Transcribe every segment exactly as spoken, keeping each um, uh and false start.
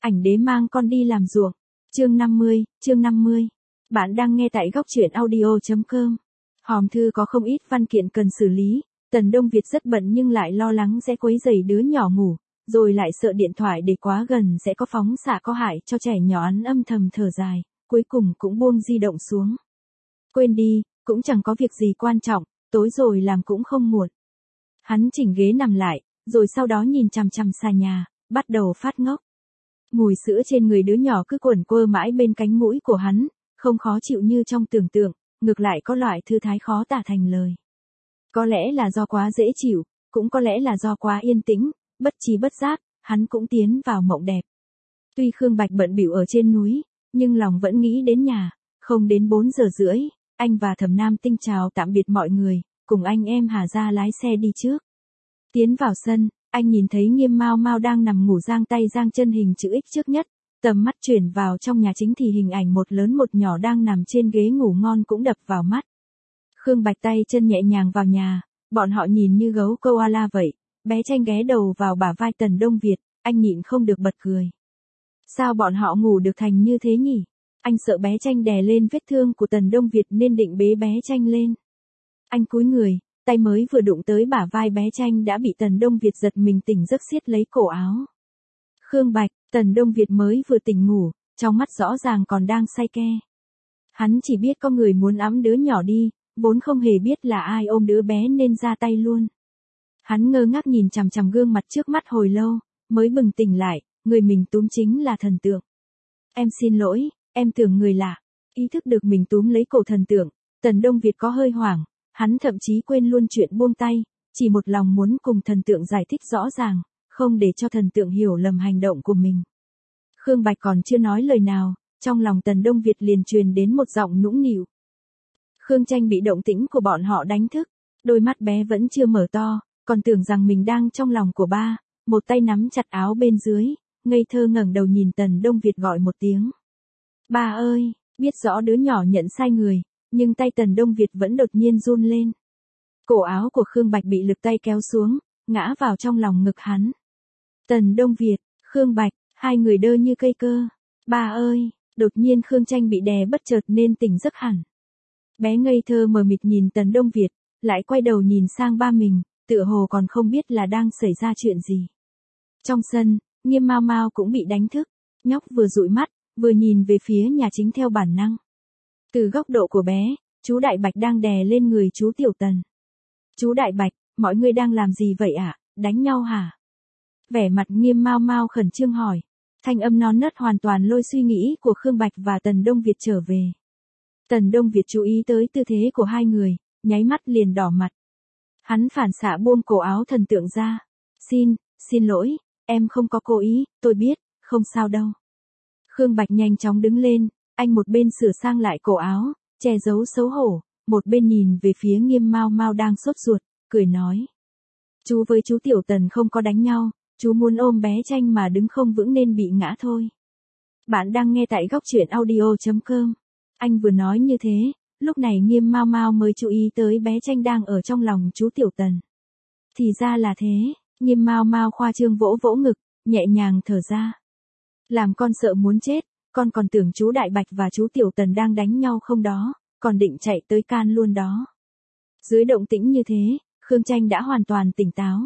Ảnh đế mang con đi làm ruộng. Chương năm mươi, chương năm mươi. Bạn đang nghe tại góc truyện audio chấm com. Hòm thư có không ít văn kiện cần xử lý, Tần Đông Việt rất bận nhưng lại lo lắng sẽ quấy rầy đứa nhỏ ngủ, rồi lại sợ điện thoại để quá gần sẽ có phóng xạ có hại cho trẻ nhỏ, hắn âm thầm thở dài, cuối cùng cũng buông di động xuống. Quên đi, cũng chẳng có việc gì quan trọng, tối rồi làm cũng không muộn. Hắn chỉnh ghế nằm lại, rồi sau đó nhìn chằm chằm xa nhà, bắt đầu phát ngốc. Mùi sữa trên người đứa nhỏ cứ quẩn quơ mãi bên cánh mũi của hắn, không khó chịu như trong tưởng tượng, ngược lại có loại thư thái khó tả thành lời. Có lẽ là do quá dễ chịu, cũng có lẽ là do quá yên tĩnh, bất trí bất giác, hắn cũng tiến vào mộng đẹp. Tuy Khương Bạch bận bịu ở trên núi, nhưng lòng vẫn nghĩ đến nhà. Không đến bốn giờ rưỡi, anh và Thẩm Nam Tinh chào tạm biệt mọi người, cùng anh em Hà ra lái xe đi trước. Tiến vào sân, anh nhìn thấy Nghiêm Mao Mao đang nằm ngủ giang tay giang chân hình chữ X trước nhất, tầm mắt chuyển vào trong nhà chính thì hình ảnh một lớn một nhỏ đang nằm trên ghế ngủ ngon cũng đập vào mắt. Khương Bạch tay chân nhẹ nhàng vào nhà, bọn họ nhìn như gấu koala vậy, bé Tranh ghé đầu vào bả vai Tần Đông Việt, anh nhịn không được bật cười. Sao bọn họ ngủ được thành như thế nhỉ? Anh sợ bé Tranh đè lên vết thương của Tần Đông Việt nên định bế bé Tranh lên. Anh cúi người, tay mới vừa đụng tới bả vai bé Tranh đã bị Tần Đông Việt giật mình tỉnh giấc siết lấy cổ áo. Khương Bạch, Tần Đông Việt mới vừa tỉnh ngủ, trong mắt rõ ràng còn đang say ke. Hắn chỉ biết có người muốn ẵm đứa nhỏ đi, vốn không hề biết là ai ôm đứa bé nên ra tay luôn. Hắn ngơ ngác nhìn chằm chằm gương mặt trước mắt hồi lâu, mới bừng tỉnh lại, người mình túm chính là thần tượng. Em xin lỗi, em tưởng người lạ. Ý thức được mình túm lấy cổ thần tượng, Tần Đông Việt có hơi hoảng, hắn thậm chí quên luôn chuyện buông tay, chỉ một lòng muốn cùng thần tượng giải thích rõ ràng, không để cho thần tượng hiểu lầm hành động của mình. Khương Bạch còn chưa nói lời nào, trong lòng Tần Đông Việt liền truyền đến một giọng nũng nịu. Khương Tranh bị động tĩnh của bọn họ đánh thức, đôi mắt bé vẫn chưa mở to, còn tưởng rằng mình đang trong lòng của ba, một tay nắm chặt áo bên dưới, ngây thơ ngẩng đầu nhìn Tần Đông Việt gọi một tiếng. Ba ơi, biết rõ đứa nhỏ nhận sai người, nhưng tay Tần Đông Việt vẫn đột nhiên run lên. Cổ áo của Khương Bạch bị lực tay kéo xuống, ngã vào trong lòng ngực hắn. Tần Đông Việt, Khương Bạch, hai người đơ như cây cơ. Ba ơi, đột nhiên Khương Tranh bị đè bất chợt nên tỉnh giấc hẳn. Bé ngây thơ mờ mịt nhìn Tần Đông Việt, lại quay đầu nhìn sang ba mình, tựa hồ còn không biết là đang xảy ra chuyện gì. Trong sân, Nghiêm Mao Mao cũng bị đánh thức, nhóc vừa dụi mắt, vừa nhìn về phía nhà chính theo bản năng. Từ góc độ của bé, chú Đại Bạch đang đè lên người chú Tiểu Tần. Chú Đại Bạch, mọi người đang làm gì vậy ạ, à? Đánh nhau hả? Vẻ mặt Nghiêm Mao Mao khẩn trương hỏi. Thanh âm non nớt hoàn toàn lôi suy nghĩ của Khương Bạch và Tần Đông Việt trở về. Tần Đông Việt chú ý tới tư thế của hai người, nháy mắt liền đỏ mặt. Hắn phản xạ buông cổ áo thần tượng ra. Xin, xin lỗi, em không có cố ý, tôi biết, không sao đâu. Khương Bạch nhanh chóng đứng lên, anh một bên sửa sang lại cổ áo, che giấu xấu hổ, một bên nhìn về phía Nghiêm Mao Mao đang sốt ruột, cười nói. Chú với chú Tiểu Tần không có đánh nhau, chú muốn ôm bé Tranh mà đứng không vững nên bị ngã thôi. Bạn đang nghe tại góc truyện audio chấm com. Anh vừa nói như thế, lúc này Nghiêm Mao Mao mới chú ý tới bé Tranh đang ở trong lòng chú Tiểu Tần. Thì ra là thế, Nghiêm Mao Mao khoa trương vỗ vỗ ngực, nhẹ nhàng thở ra. Làm con sợ muốn chết, con còn tưởng chú Đại Bạch và chú Tiểu Tần đang đánh nhau không đó, còn định chạy tới can luôn đó. Dưới động tĩnh như thế, Khương Tranh đã hoàn toàn tỉnh táo.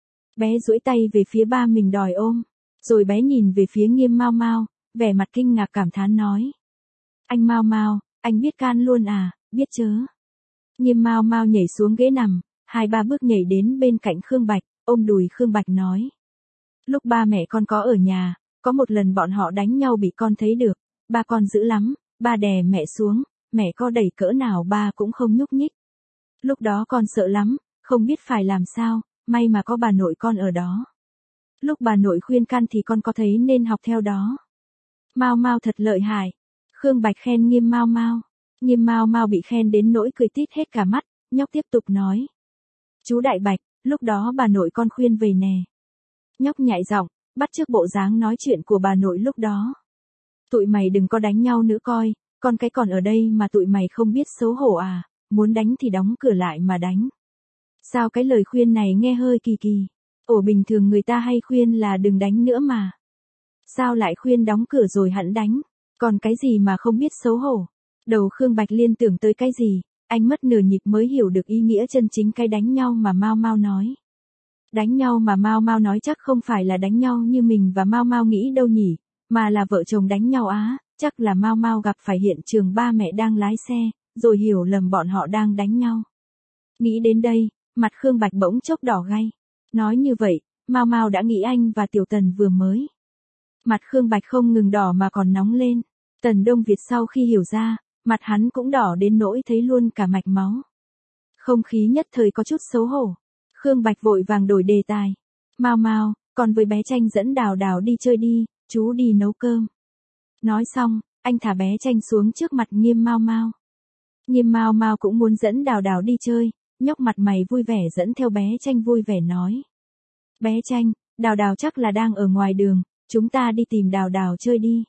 Bé duỗi tay về phía ba mình đòi ôm, rồi bé nhìn về phía Nghiêm Mao Mao, vẻ mặt kinh ngạc cảm thán nói. Anh Mao Mao, anh biết can luôn à, biết chớ. Nghiêm Mao Mao nhảy xuống ghế nằm, hai ba bước nhảy đến bên cạnh Khương Bạch, ôm đùi Khương Bạch nói. Lúc ba mẹ con có ở nhà, có một lần bọn họ đánh nhau bị con thấy được, ba con dữ lắm, ba đè mẹ xuống, mẹ có đẩy cỡ nào ba cũng không nhúc nhích. Lúc đó con sợ lắm, không biết phải làm sao, may mà có bà nội con ở đó. Lúc bà nội khuyên can thì con có thấy nên học theo đó. Mao Mao thật lợi hại. Khương Bạch khen Nghiêm Mao Mao. Nghiêm Mao Mao bị khen đến nỗi cười tít hết cả mắt, nhóc tiếp tục nói. Chú Đại Bạch, lúc đó bà nội con khuyên về nè. Nhóc nhại giọng, bắt chước bộ dáng nói chuyện của bà nội lúc đó. Tụi mày đừng có đánh nhau nữa coi, con cái còn ở đây mà tụi mày không biết xấu hổ à, muốn đánh thì đóng cửa lại mà đánh. Sao cái lời khuyên này nghe hơi kỳ kỳ. Ổ bình thường người ta hay khuyên là đừng đánh nữa mà. Sao lại khuyên đóng cửa rồi hẵng đánh, còn cái gì mà không biết xấu hổ. Đầu Khương Bạch liên tưởng tới cái gì, anh mất nửa nhịp mới hiểu được ý nghĩa chân chính cái đánh nhau mà Mao Mao nói. Đánh nhau mà Mao Mao nói chắc không phải là đánh nhau như mình và Mao Mao nghĩ đâu nhỉ, mà là vợ chồng đánh nhau á, chắc là Mao Mao gặp phải hiện trường ba mẹ đang lái xe, rồi hiểu lầm bọn họ đang đánh nhau. Nghĩ đến đây, mặt Khương Bạch bỗng chốc đỏ gay. Nói như vậy, Mao Mao đã nghĩ anh và Tiểu Tần vừa mới. Mặt Khương Bạch không ngừng đỏ mà còn nóng lên. Tần Đông Việt sau khi hiểu ra, mặt hắn cũng đỏ đến nỗi thấy luôn cả mạch máu. Không khí nhất thời có chút xấu hổ. Khương Bạch vội vàng đổi đề tài. Mao Mao, còn với bé Tranh dẫn Đào Đào đi chơi đi, chú đi nấu cơm. Nói xong, anh thả bé Tranh xuống trước mặt Nghiêm Mao Mao. Nghiêm Mao Mao cũng muốn dẫn Đào Đào đi chơi, nhóc mặt mày vui vẻ dẫn theo bé Tranh vui vẻ nói. Bé Tranh, Đào Đào chắc là đang ở ngoài đường, chúng ta đi tìm Đào Đào chơi đi.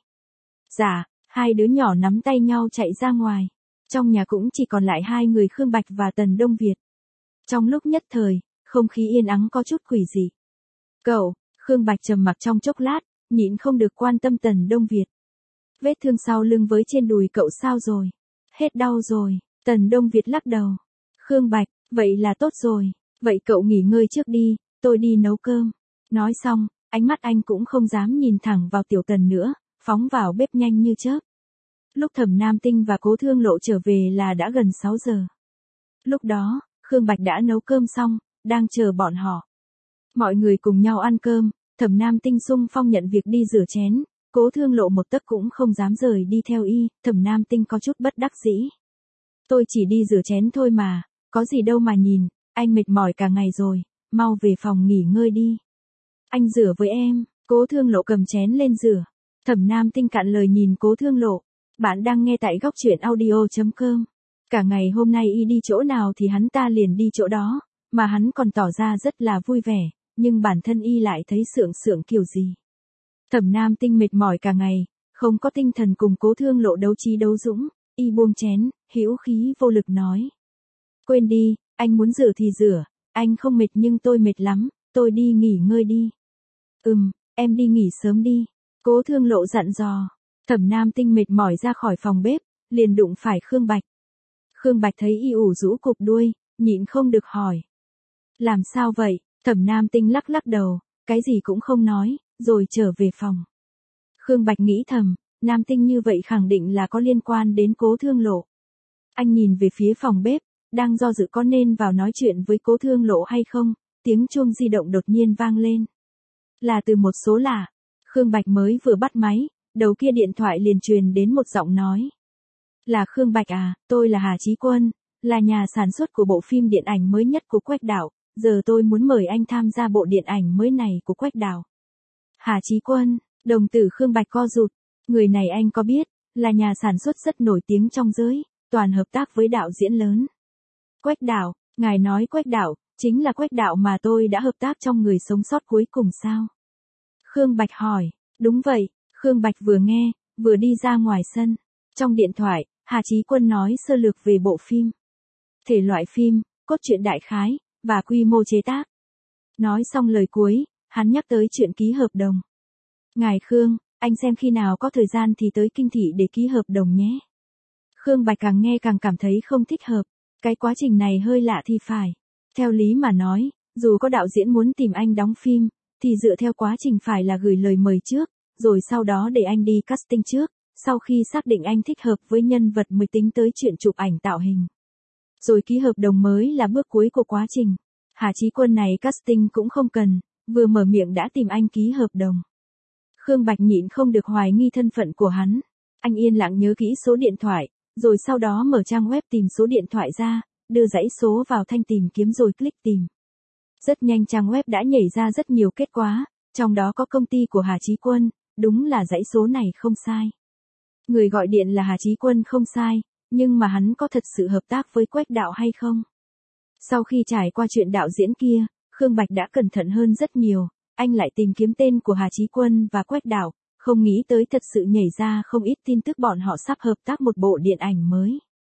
Dạ, hai đứa nhỏ nắm tay nhau chạy ra ngoài. Trong nhà cũng chỉ còn lại hai người Khương Bạch và Tần Đông Việt. Trong lúc nhất thời, không khí yên ắng có chút quỷ dị. Cậu, Khương Bạch trầm mặc trong chốc lát, nhịn không được quan tâm Tần Đông Việt. Vết thương sau lưng với trên đùi cậu sao rồi? Hết đau rồi. Tần Đông Việt lắc đầu. Khương Bạch, vậy là tốt rồi. Vậy cậu nghỉ ngơi trước đi, tôi đi nấu cơm. Nói xong, ánh mắt anh cũng không dám nhìn thẳng vào Tiểu Tần nữa, phóng vào bếp nhanh như chớp. Lúc Thẩm Nam Tinh và Cố Thương Lộ trở về là đã gần sáu giờ. Lúc đó, Khương Bạch đã nấu cơm xong, đang chờ bọn họ. Mọi người cùng nhau ăn cơm, Thẩm Nam Tinh xung phong nhận việc đi rửa chén, Cố Thương Lộ một tấc cũng không dám rời đi theo y, Thẩm Nam Tinh có chút bất đắc dĩ. Tôi chỉ đi rửa chén thôi mà, có gì đâu mà nhìn, anh mệt mỏi cả ngày rồi, mau về phòng nghỉ ngơi đi. Anh rửa với em, Cố Thương Lộ cầm chén lên rửa. Thẩm Nam Tinh cạn lời nhìn Cố Thương Lộ. Bạn đang nghe tại góc truyện audio chấm com. Cả ngày hôm nay y đi chỗ nào thì hắn ta liền đi chỗ đó, mà hắn còn tỏ ra rất là vui vẻ, nhưng bản thân y lại thấy sượng sượng kiểu gì. Thẩm Nam Tinh mệt mỏi cả ngày, không có tinh thần cùng Cố Thương Lộ đấu trí đấu dũng, y buông chén, hữu khí vô lực nói. Quên đi, anh muốn rửa thì rửa, anh không mệt nhưng tôi mệt lắm, tôi đi nghỉ ngơi đi. Ừm, em đi nghỉ sớm đi. Cố Thương Lộ dặn dò. Thẩm Nam Tinh mệt mỏi ra khỏi phòng bếp, liền đụng phải Khương Bạch. Khương Bạch thấy y ủ rũ cụp đuôi, nhịn không được hỏi. Làm sao vậy? Thẩm Nam Tinh lắc lắc đầu, cái gì cũng không nói, rồi trở về phòng. Khương Bạch nghĩ thầm, Nam Tinh như vậy khẳng định là có liên quan đến Cố Thương Lộ. Anh nhìn về phía phòng bếp, đang do dự có nên vào nói chuyện với Cố Thương Lộ hay không, tiếng chuông di động đột nhiên vang lên. Là từ một số lạ. Khương Bạch mới vừa bắt máy, đầu kia điện thoại liền truyền đến một giọng nói. Là Khương Bạch à, tôi là Hà Chí Quân, là nhà sản xuất của bộ phim điện ảnh mới nhất của Quách Đạo, giờ tôi muốn mời anh tham gia bộ điện ảnh mới này của Quách Đạo. Hà Chí Quân, đồng tử Khương Bạch co rụt, người này anh có biết, là nhà sản xuất rất nổi tiếng trong giới, toàn hợp tác với đạo diễn lớn. Quách Đạo, ngài nói Quách Đạo, chính là Quách Đạo mà tôi đã hợp tác trong Người Sống Sót Cuối Cùng sao? Khương Bạch hỏi, đúng vậy, Khương Bạch vừa nghe, vừa đi ra ngoài sân. Trong điện thoại, Hà Chí Quân nói sơ lược về bộ phim. Thể loại phim, cốt truyện đại khái, và quy mô chế tác. Nói xong lời cuối, hắn nhắc tới chuyện ký hợp đồng. Ngài Khương, anh xem khi nào có thời gian thì tới Kinh Thị để ký hợp đồng nhé. Khương Bạch càng nghe càng cảm thấy không thích hợp, cái quá trình này hơi lạ thì phải. Theo lý mà nói, dù có đạo diễn muốn tìm anh đóng phim, thì dựa theo quá trình phải là gửi lời mời trước, rồi sau đó để anh đi casting trước, sau khi xác định anh thích hợp với nhân vật mới tính tới chuyện chụp ảnh tạo hình. Rồi ký hợp đồng mới là bước cuối của quá trình. Hà Chí Quân này casting cũng không cần, vừa mở miệng đã tìm anh ký hợp đồng. Khương Bạch nhịn không được hoài nghi thân phận của hắn. Anh yên lặng nhớ kỹ số điện thoại, rồi sau đó mở trang web tìm số điện thoại ra, đưa dãy số vào thanh tìm kiếm rồi click tìm. Rất nhanh trang web đã nhảy ra rất nhiều kết quả, trong đó có công ty của Hà Chí Quân, đúng là dãy số này không sai. Người gọi điện là Hà Chí Quân không sai, nhưng mà hắn có thật sự hợp tác với Quách Đạo hay không? Sau khi trải qua chuyện đạo diễn kia, Khương Bạch đã cẩn thận hơn rất nhiều, anh lại tìm kiếm tên của Hà Chí Quân và Quách Đạo, không nghĩ tới thật sự nhảy ra không ít tin tức bọn họ sắp hợp tác một bộ điện ảnh mới.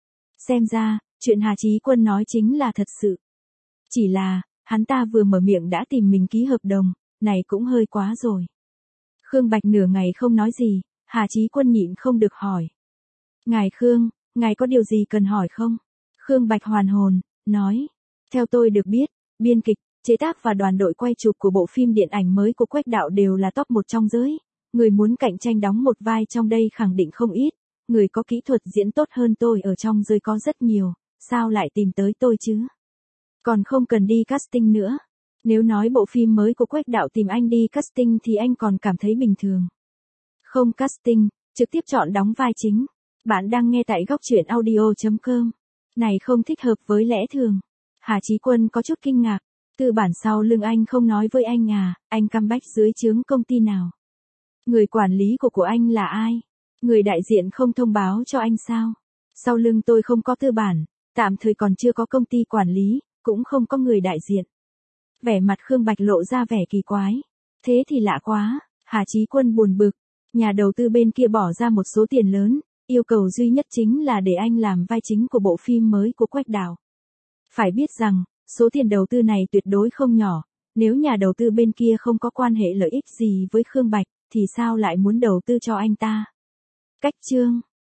Xem ra, chuyện Hà Chí Quân nói chính là thật sự. Chỉ là, hắn ta vừa mở miệng đã tìm mình ký hợp đồng, này cũng hơi quá rồi. Khương Bạch nửa ngày không nói gì, Hà Chí Quân nhịn không được hỏi. Ngài Khương, ngài có điều gì cần hỏi không? Khương Bạch hoàn hồn, nói. Theo tôi được biết, biên kịch, chế tác và đoàn đội quay chụp của bộ phim điện ảnh mới của Quách đạo đều là top một trong giới. Người muốn cạnh tranh đóng một vai trong đây khẳng định không ít. Người có kỹ thuật diễn tốt hơn tôi ở trong giới có rất nhiều, sao lại tìm tới tôi chứ? Còn không cần đi casting nữa. Nếu nói bộ phim mới của Quách đạo tìm anh đi casting thì anh còn cảm thấy bình thường. Không casting, trực tiếp chọn đóng vai chính. Bạn đang nghe tại góc truyện audio chấm com. Này không thích hợp với lẽ thường. Hà Chí Quân có chút kinh ngạc. Tư bản sau lưng anh không nói với anh à, anh comeback dưới trướng công ty nào? Người quản lý của của anh là ai? Người đại diện không thông báo cho anh sao? Sau lưng tôi không có tư bản, tạm thời còn chưa có công ty quản lý, cũng không có người đại diện. Vẻ mặt Khương Bạch lộ ra vẻ kỳ quái. Thế thì lạ quá, Hà Chí Quân buồn bực. Nhà đầu tư bên kia bỏ ra một số tiền lớn, yêu cầu duy nhất chính là để anh làm vai chính của bộ phim mới của Quách đạo. Phải biết rằng, số tiền đầu tư này tuyệt đối không nhỏ, nếu nhà đầu tư bên kia không có quan hệ lợi ích gì với Khương Bạch, thì sao lại muốn đầu tư cho anh ta? Cách chương